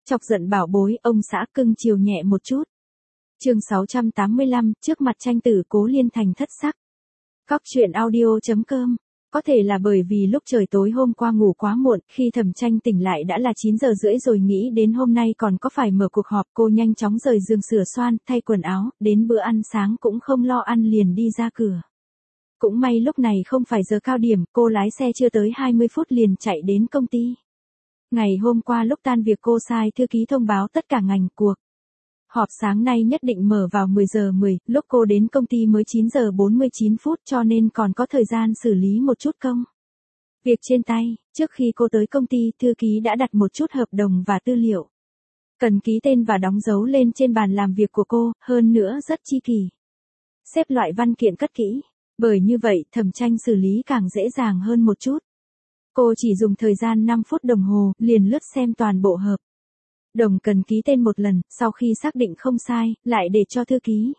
Chọc giận bảo bối, ông xã cưng chiều nhẹ một chút. Chương 685, trước mặt tranh tử Cố Liên Thành thất sắc. Cóc truyện audio.com. Có thể là bởi vì lúc trời tối hôm qua ngủ quá muộn, khi Thẩm Tranh tỉnh lại đã là 9 giờ rưỡi rồi, nghĩ đến hôm nay còn có phải mở cuộc họp, cô nhanh chóng rời giường sửa soạn, thay quần áo, đến bữa ăn sáng cũng không lo ăn liền đi ra cửa. Cũng may lúc này không phải giờ cao điểm, cô lái xe chưa tới 20 phút liền chạy đến công ty. Ngày hôm qua lúc tan việc cô sai thư ký thông báo tất cả ngành cuộc họp sáng nay nhất định mở vào 10 giờ 10, lúc cô đến công ty mới 9 giờ 49 phút cho nên còn có thời gian xử lý một chút công việc trên tay. Trước khi cô tới công ty, thư ký đã đặt một chút hợp đồng và tư liệu cần ký tên và đóng dấu lên trên bàn làm việc của cô, hơn nữa rất chi kỷ. Xếp loại văn kiện cất kỹ, bởi như vậy Thẩm Tranh xử lý càng dễ dàng hơn một chút. Cô chỉ dùng thời gian 5 phút đồng hồ, liền lướt xem toàn bộ hợp đồng cần ký tên một lần, sau khi xác định không sai, lại để cho thư ký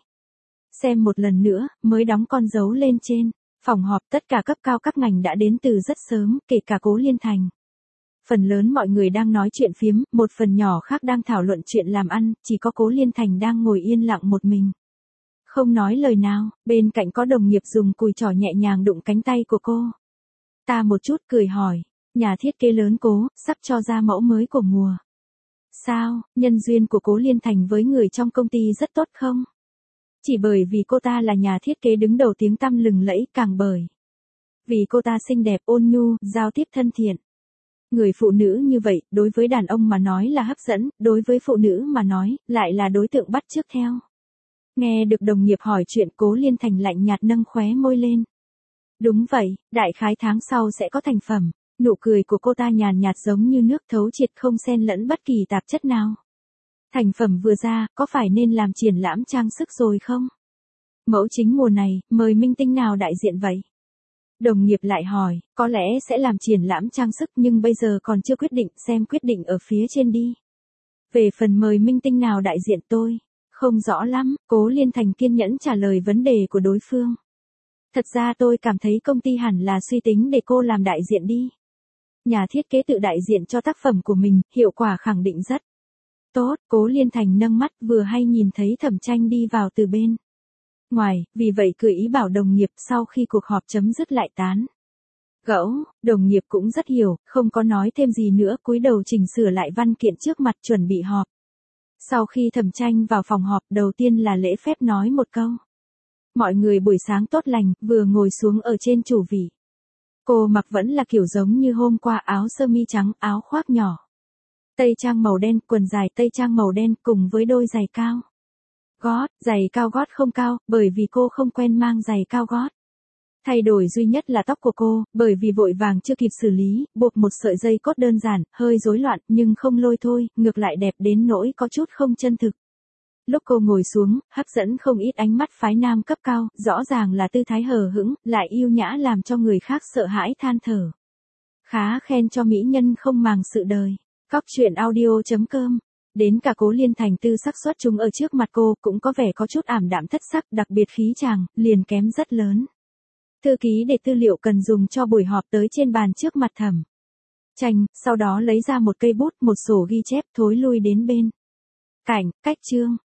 xem một lần nữa, mới đóng con dấu lên trên. Phòng họp tất cả cấp cao các ngành đã đến từ rất sớm, kể cả Cố Liên Thành. Phần lớn mọi người đang nói chuyện phiếm, một phần nhỏ khác đang thảo luận chuyện làm ăn, chỉ có Cố Liên Thành đang ngồi yên lặng một mình. Không nói lời nào, bên cạnh có đồng nghiệp dùng cùi trỏ nhẹ nhàng đụng cánh tay của cô. Ta một chút cười hỏi, nhà thiết kế lớn Cố, sắp cho ra mẫu mới của mùa. Sao, nhân duyên của Cố Liên Thành với người trong công ty rất tốt không? Chỉ bởi vì cô ta là nhà thiết kế đứng đầu tiếng tăm lừng lẫy, càng bởi vì cô ta xinh đẹp, ôn nhu, giao tiếp thân thiện. Người phụ nữ như vậy, đối với đàn ông mà nói là hấp dẫn, đối với phụ nữ mà nói, lại là đối tượng bắt chước theo. Nghe được đồng nghiệp hỏi chuyện, Cố Liên Thành lạnh nhạt nâng khóe môi lên. Đúng vậy, đại khái tháng sau sẽ có thành phẩm. Nụ cười của cô ta nhàn nhạt giống như nước thấu triệt, không xen lẫn bất kỳ tạp chất nào. Thành phẩm vừa ra, có phải nên làm triển lãm trang sức rồi không? Mẫu chính mùa này, mời minh tinh nào đại diện vậy? Đồng nghiệp lại hỏi, có lẽ sẽ làm triển lãm trang sức nhưng bây giờ còn chưa quyết định, xem quyết định ở phía trên đi. Về phần mời minh tinh nào đại diện tôi không rõ lắm, Cố Liên Thành kiên nhẫn trả lời vấn đề của đối phương. Thật ra tôi cảm thấy công ty hẳn là suy tính để cô làm đại diện đi. Nhà thiết kế tự đại diện cho tác phẩm của mình, hiệu quả khẳng định rất tốt. Cố Liên Thành nâng mắt, vừa hay nhìn thấy Thẩm Tranh đi vào từ bên ngoài, vì vậy cười ý bảo đồng nghiệp sau khi cuộc họp chấm dứt lại tán gẫu. Đồng nghiệp cũng rất hiểu, không có nói thêm gì nữa, cúi đầu chỉnh sửa lại văn kiện trước mặt chuẩn bị họp. Sau khi Thẩm Tranh vào phòng họp, đầu tiên là lễ phép nói một câu. Mọi người buổi sáng tốt lành, vừa ngồi xuống ở trên chủ vị. Cô mặc vẫn là kiểu giống như hôm qua, áo sơ mi trắng, áo khoác nhỏ tây trang màu đen, quần dài tây trang màu đen cùng với đôi giày cao gót. Giày cao gót không cao, bởi vì cô không quen mang giày cao gót. Thay đổi duy nhất là tóc của cô, bởi vì vội vàng chưa kịp xử lý, buộc một sợi dây cốt đơn giản, hơi rối loạn nhưng không lôi thôi, ngược lại đẹp đến nỗi có chút không chân thực. Lúc cô ngồi xuống, hấp dẫn không ít ánh mắt phái nam cấp cao, rõ ràng là tư thái hờ hững, lại yêu nhã làm cho người khác sợ hãi than thở. Khá khen cho mỹ nhân không màng sự đời. Cóc truyện audio.com. Đến cả Cố Liên Thành tư sắc xuất chúng ở trước mặt cô, cũng có vẻ có chút ảm đạm thất sắc, đặc biệt khí chàng, liền kém rất lớn. Thư ký để tư liệu cần dùng cho buổi họp tới trên bàn trước mặt Thẩm Tranh, sau đó lấy ra một cây bút, một sổ ghi chép, thối lui đến bên cạnh, cách chương.